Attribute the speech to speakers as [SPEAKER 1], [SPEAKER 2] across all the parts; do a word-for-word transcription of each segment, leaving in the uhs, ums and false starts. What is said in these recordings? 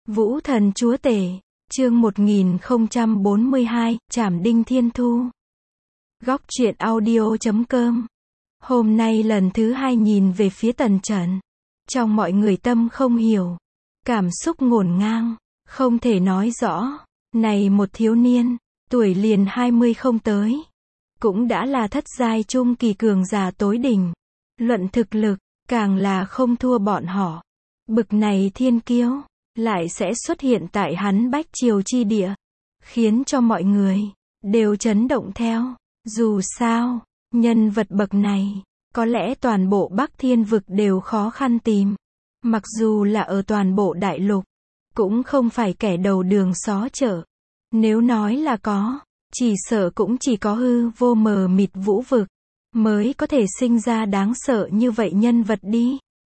[SPEAKER 1] Vũ thần chúa tể, chương một nghìn không trăm bốn mươi hai, Trảm Đinh Thiên Thu. Góc truyện audio chấm com. Hôm nay lần thứ hai nhìn về phía Tần Trần. Trong mọi người tâm không hiểu. Cảm xúc ngổn ngang, không thể nói rõ. Này một thiếu niên, tuổi liền hai mươi không tới. Cũng đã là thất giai trung kỳ cường giả tối đỉnh. Luận thực lực, càng là không thua bọn họ. Bực này thiên kiêu lại sẽ xuất hiện tại hắn Bách Triều chi địa, khiến cho mọi người đều chấn động theo. Dù sao, nhân vật bậc này, có lẽ toàn bộ Bắc Thiên vực đều khó khăn tìm. Mặc dù là ở toàn bộ đại lục, cũng không phải kẻ đầu đường xó chợ. Nếu nói là có, chỉ sợ cũng chỉ có hư vô mờ mịt vũ vực, mới có thể sinh ra đáng sợ như vậy nhân vật đi.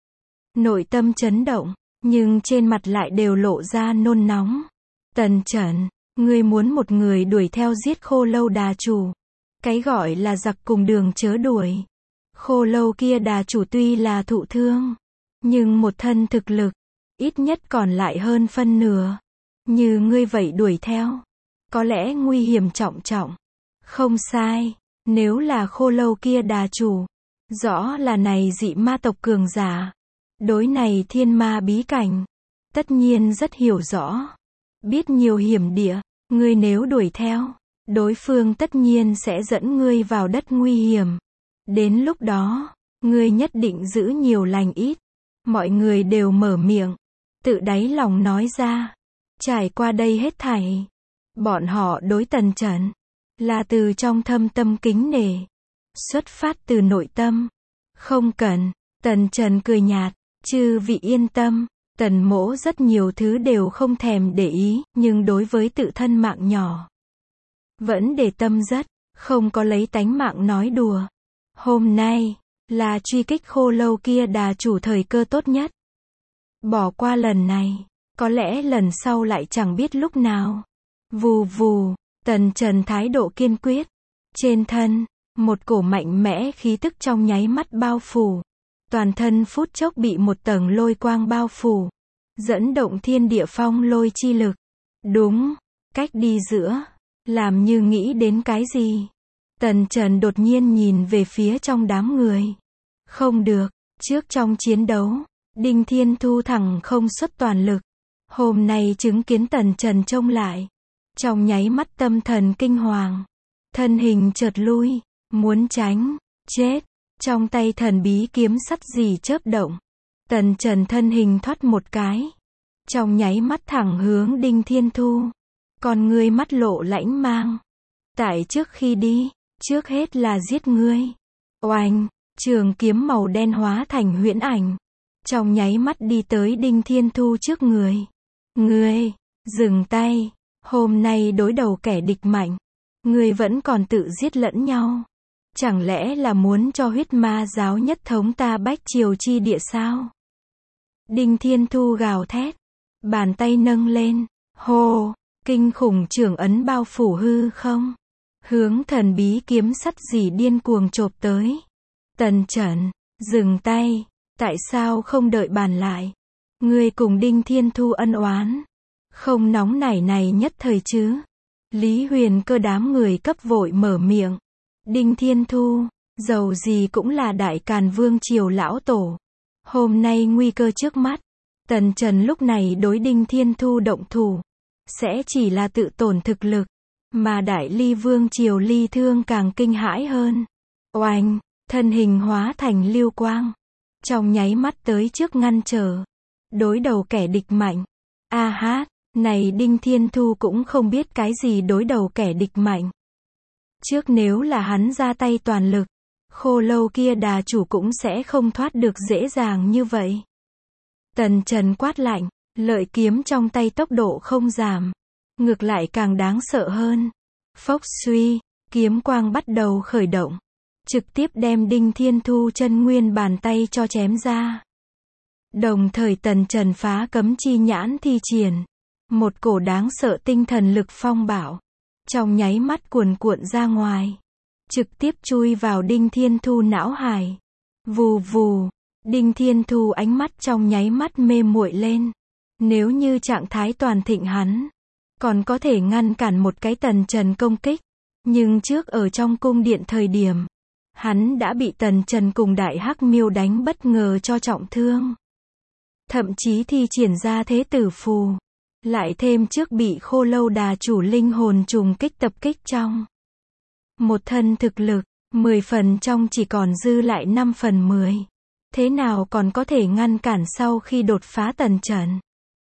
[SPEAKER 1] Nội tâm chấn động, nhưng trên mặt lại đều lộ ra nôn nóng. Tần Trần, ngươi muốn một người đuổi theo giết Khô Lâu đà chủ. Cái gọi là giặc cùng đường chớ đuổi. Khô Lâu kia đà chủ tuy là thụ thương, nhưng một thân thực lực, ít nhất còn lại hơn phân nửa. Như ngươi vậy đuổi theo, có lẽ nguy hiểm trọng trọng. Không sai, nếu là Khô Lâu kia đà chủ, rõ là này dị ma tộc cường giả. Đối này thiên ma bí cảnh, tất nhiên rất hiểu rõ. Biết nhiều hiểm địa, ngươi nếu đuổi theo, đối phương tất nhiên sẽ dẫn ngươi vào đất nguy hiểm. Đến lúc đó, ngươi nhất định giữ nhiều lành ít. Mọi người đều mở miệng, tự đáy lòng nói ra. Trải qua đây hết thảy, bọn họ đối Tần Trần là từ trong thâm tâm kính nể, xuất phát từ nội tâm. Không cần, Tần Trần cười nhạt. Chư vị yên tâm, Tần mỗ rất nhiều thứ đều không thèm để ý, nhưng đối với tự thân mạng nhỏ, vẫn để tâm rất, không có lấy tánh mạng nói đùa. Hôm nay, là truy kích Khô Lâu kia đà chủ thời cơ tốt nhất. Bỏ qua lần này, có lẽ lần sau lại chẳng biết lúc nào. Vù vù, Tần Trần thái độ kiên quyết. Trên thân, một cổ mạnh mẽ khí tức trong nháy mắt bao phủ. Toàn thân phút chốc bị một tầng lôi quang bao phủ, dẫn động thiên địa phong lôi chi lực. Đúng, cách đi giữa, làm như nghĩ đến cái gì. Tần Trần đột nhiên nhìn về phía trong đám người. Không được, trước trong chiến đấu, Đinh Thiên Thu thẳng không xuất toàn lực. Hôm nay chứng kiến Tần Trần trông lại, trong nháy mắt tâm thần kinh hoàng, thân hình chợt lui, muốn tránh, chết. Trong tay thần bí kiếm sắt gì chớp động. Tần Trần thân hình thoát một cái, trong nháy mắt thẳng hướng Đinh Thiên Thu. Còn ngươi mắt lộ lãnh mang. Tại trước khi đi, trước hết là giết ngươi. Oanh, trường kiếm màu đen hóa thành huyễn ảnh. Trong nháy mắt đi tới Đinh Thiên Thu trước người. Ngươi, dừng tay, hôm nay đối đầu kẻ địch mạnh. Ngươi vẫn còn tự giết lẫn nhau. Chẳng lẽ là muốn cho huyết ma giáo nhất thống ta Bách Triều chi địa sao? Đinh Thiên Thu gào thét, bàn tay nâng lên, hô, kinh khủng trưởng ấn bao phủ hư không, hướng thần bí kiếm sắt gì điên cuồng chộp tới. Tần Trần, dừng tay, tại sao không đợi bàn lại? Ngươi cùng Đinh Thiên Thu ân oán, không nóng nảy này nhất thời chứ? Lý Huyền Cơ đám người cấp vội mở miệng. Đinh Thiên Thu, dầu gì cũng là Đại Càn Vương triều lão tổ. Hôm nay nguy cơ trước mắt, Tần Trần lúc này đối Đinh Thiên Thu động thủ, sẽ chỉ là tự tổn thực lực, mà Đại Ly Vương triều ly thương càng kinh hãi hơn. Oanh, thân hình hóa thành lưu quang, trong nháy mắt tới trước ngăn trở, đối đầu kẻ địch mạnh. A hát, này Đinh Thiên Thu cũng không biết cái gì đối đầu kẻ địch mạnh. Trước nếu là hắn ra tay toàn lực, Khô Lâu kia đà chủ cũng sẽ không thoát được dễ dàng như vậy. Tần Trần quát lạnh, lợi kiếm trong tay tốc độ không giảm, ngược lại càng đáng sợ hơn. Phốc suy, kiếm quang bắt đầu khởi động, trực tiếp đem Đinh Thiên Thu chân nguyên bàn tay cho chém ra. Đồng thời Tần Trần phá cấm chi nhãn thi triển, một cổ đáng sợ tinh thần lực phong bạo. Trong nháy mắt cuồn cuộn ra ngoài, trực tiếp chui vào Đinh Thiên Thu não hải. Vù vù, Đinh Thiên Thu ánh mắt trong nháy mắt mê muội lên. Nếu như trạng thái toàn thịnh hắn còn có thể ngăn cản một cái Tần Trần công kích. Nhưng trước ở trong cung điện thời điểm, hắn đã bị Tần Trần cùng Đại Hắc Miêu đánh bất ngờ cho trọng thương. Thậm chí thi triển ra thế tử phù. Lại thêm trước bị Khô Lâu Đà chủ linh hồn trùng kích tập kích trong. Một thân thực lực, mười phần trong chỉ còn dư lại năm phần mười. Thế nào còn có thể ngăn cản sau khi đột phá Tần Trần?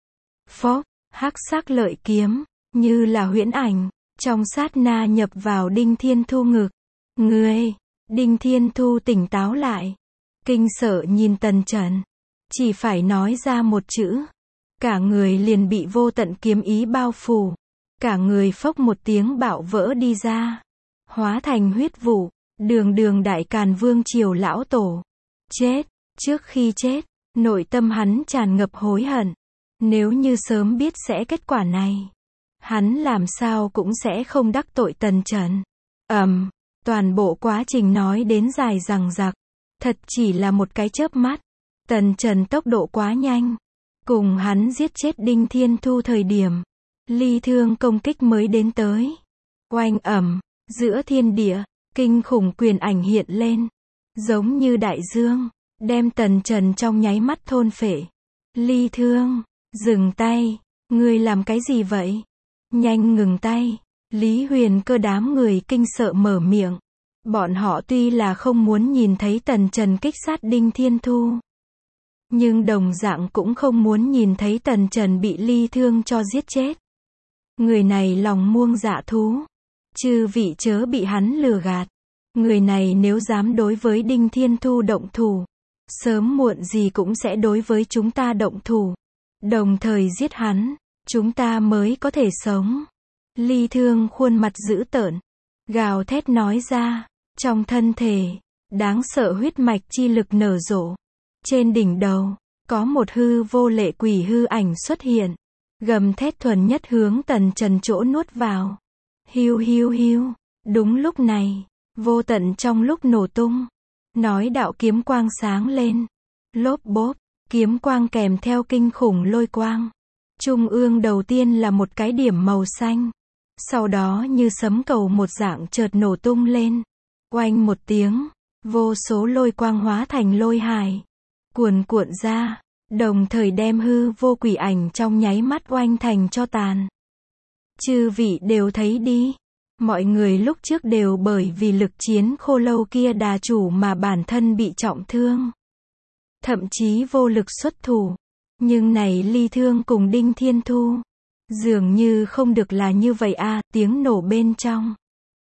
[SPEAKER 1] Phốc, hắc sắc lợi kiếm, như là huyễn ảnh, trong sát na nhập vào Đinh Thiên Thu ngực. Ngươi, Đinh Thiên Thu tỉnh táo lại. Kinh sợ nhìn Tần Trần. Chỉ phải nói ra một chữ. Cả người liền bị vô tận kiếm ý bao phủ. Cả người phốc một tiếng bạo vỡ đi ra. Hóa thành huyết vụ. Đường đường Đại Càn Vương triều lão tổ. Chết. Trước khi chết, nội tâm hắn tràn ngập hối hận. Nếu như sớm biết sẽ kết quả này, hắn làm sao cũng sẽ không đắc tội Tần Trần. Ầm, um, toàn bộ quá trình nói đến dài dằng dặc, thật chỉ là một cái chớp mắt. Tần Trần tốc độ quá nhanh, cùng hắn giết chết Đinh Thiên Thu thời điểm, ly thương công kích mới đến tới. Oanh ầm, giữa thiên địa, kinh khủng quyền ảnh hiện lên, giống như đại dương, đem Tần Trần trong nháy mắt thôn phệ. Ly thương, dừng tay, ngươi làm cái gì vậy? Nhanh ngừng tay. Lý Huyền Cơ đám người kinh sợ mở miệng. Bọn họ tuy là không muốn nhìn thấy Tần Trần kích sát Đinh Thiên Thu, nhưng đồng dạng cũng không muốn nhìn thấy Tần Trần bị ly thương cho giết chết. Người này lòng muông dạ thú. Chư vị chớ bị hắn lừa gạt. Người này nếu dám đối với Đinh Thiên Thu động thủ, sớm muộn gì cũng sẽ đối với chúng ta động thủ. Đồng thời giết hắn, chúng ta mới có thể sống. Ly thương khuôn mặt dữ tợn, gào thét nói ra. Trong thân thể, đáng sợ huyết mạch chi lực nở rộ. Trên đỉnh đầu, có một hư vô lệ quỷ hư ảnh xuất hiện. Gầm thét thuần nhất hướng Tần Trần chỗ nuốt vào. Hiu hiu hiu. Đúng lúc này, vô tận trong lúc nổ tung, nói đạo kiếm quang sáng lên. Lốp bốp, kiếm quang kèm theo kinh khủng lôi quang. Trung ương đầu tiên là một cái điểm màu xanh. Sau đó như sấm cầu một dạng chợt nổ tung lên. Oanh một tiếng, vô số lôi quang hóa thành lôi hải, cuồn cuộn ra, đồng thời đem hư vô quỷ ảnh trong nháy mắt oanh thành cho tàn. Chư vị đều thấy đi, mọi người lúc trước đều bởi vì lực chiến Khô Lâu kia đà chủ mà bản thân bị trọng thương, thậm chí vô lực xuất thủ. Nhưng này ly thương cùng Đinh Thiên Thu, dường như không được là như vậy a. À, tiếng nổ bên trong.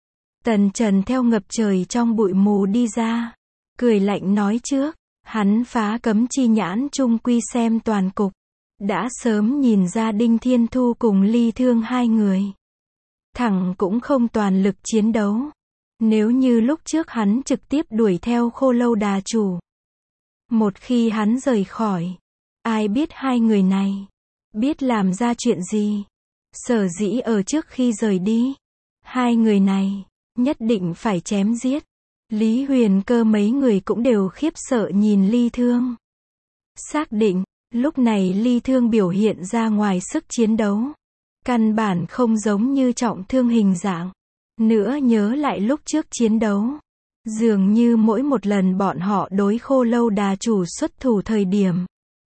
[SPEAKER 1] Tần Trần theo ngập trời trong bụi mù đi ra, cười lạnh nói trước, hắn phá cấm chi nhãn trung quy xem toàn cục, đã sớm nhìn ra Đinh Thiên Thu cùng ly thương hai người thẳng cũng không toàn lực chiến đấu. Nếu như lúc trước hắn trực tiếp đuổi theo Khô Lâu đà chủ, một khi hắn rời khỏi, ai biết hai người này biết làm ra chuyện gì. Sở dĩ ở trước khi rời đi, hai người này nhất định phải chém giết. Lý Huyền Cơ mấy người cũng đều khiếp sợ nhìn ly thương. Xác định, lúc này ly thương biểu hiện ra ngoài sức chiến đấu, căn bản không giống như trọng thương hình dạng. Nữa nhớ lại lúc trước chiến đấu, dường như mỗi một lần bọn họ đối Khô Lâu đà chủ xuất thủ thời điểm,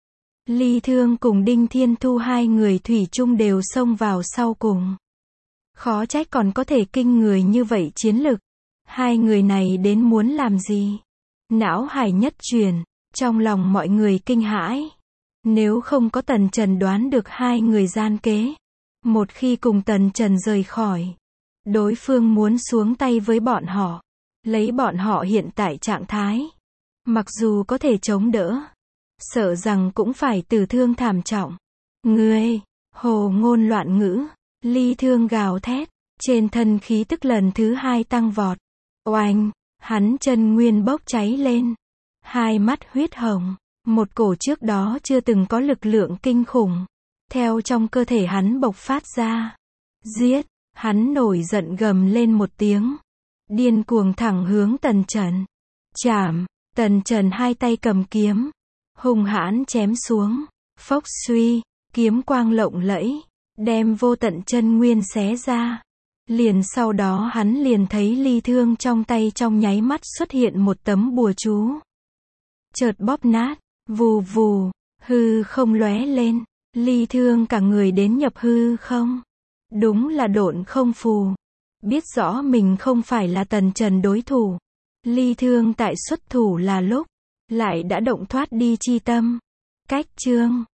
[SPEAKER 1] ly thương cùng Đinh Thiên Thu hai người thủy chung đều xông vào sau cùng. Khó trách còn có thể kinh người như vậy chiến lực. Hai người này đến muốn làm gì? Não hải nhất truyền, trong lòng mọi người kinh hãi. Nếu không có Tần Trần đoán được hai người gian kế, một khi cùng Tần Trần rời khỏi, đối phương muốn xuống tay với bọn họ, lấy bọn họ hiện tại trạng thái, mặc dù có thể chống đỡ, sợ rằng cũng phải tử thương thảm trọng. Ngươi, hồ ngôn loạn ngữ. Ly thương gào thét, trên thân khí tức lần thứ hai tăng vọt. Oanh, hắn chân nguyên bốc cháy lên, hai mắt huyết hồng, một cổ trước đó chưa từng có lực lượng kinh khủng theo trong cơ thể hắn bộc phát ra. Giết, hắn nổi giận gầm lên một tiếng, điên cuồng thẳng hướng Tần Trần. Chảm, Tần Trần hai tay cầm kiếm, hung hãn chém xuống. Phốc suy, kiếm quang lộng lẫy, đem vô tận chân nguyên xé ra. Liền sau đó hắn liền thấy ly thương trong tay trong nháy mắt xuất hiện một tấm bùa chú. Chợt bóp nát, vù vù, hư không lóe lên, ly thương cả người đến nhập hư không. Đúng là độn không phù. Biết rõ mình không phải là Tần Trần đối thủ. Ly thương tại xuất thủ là lúc, lại đã động thoát đi chi tâm. Cách chương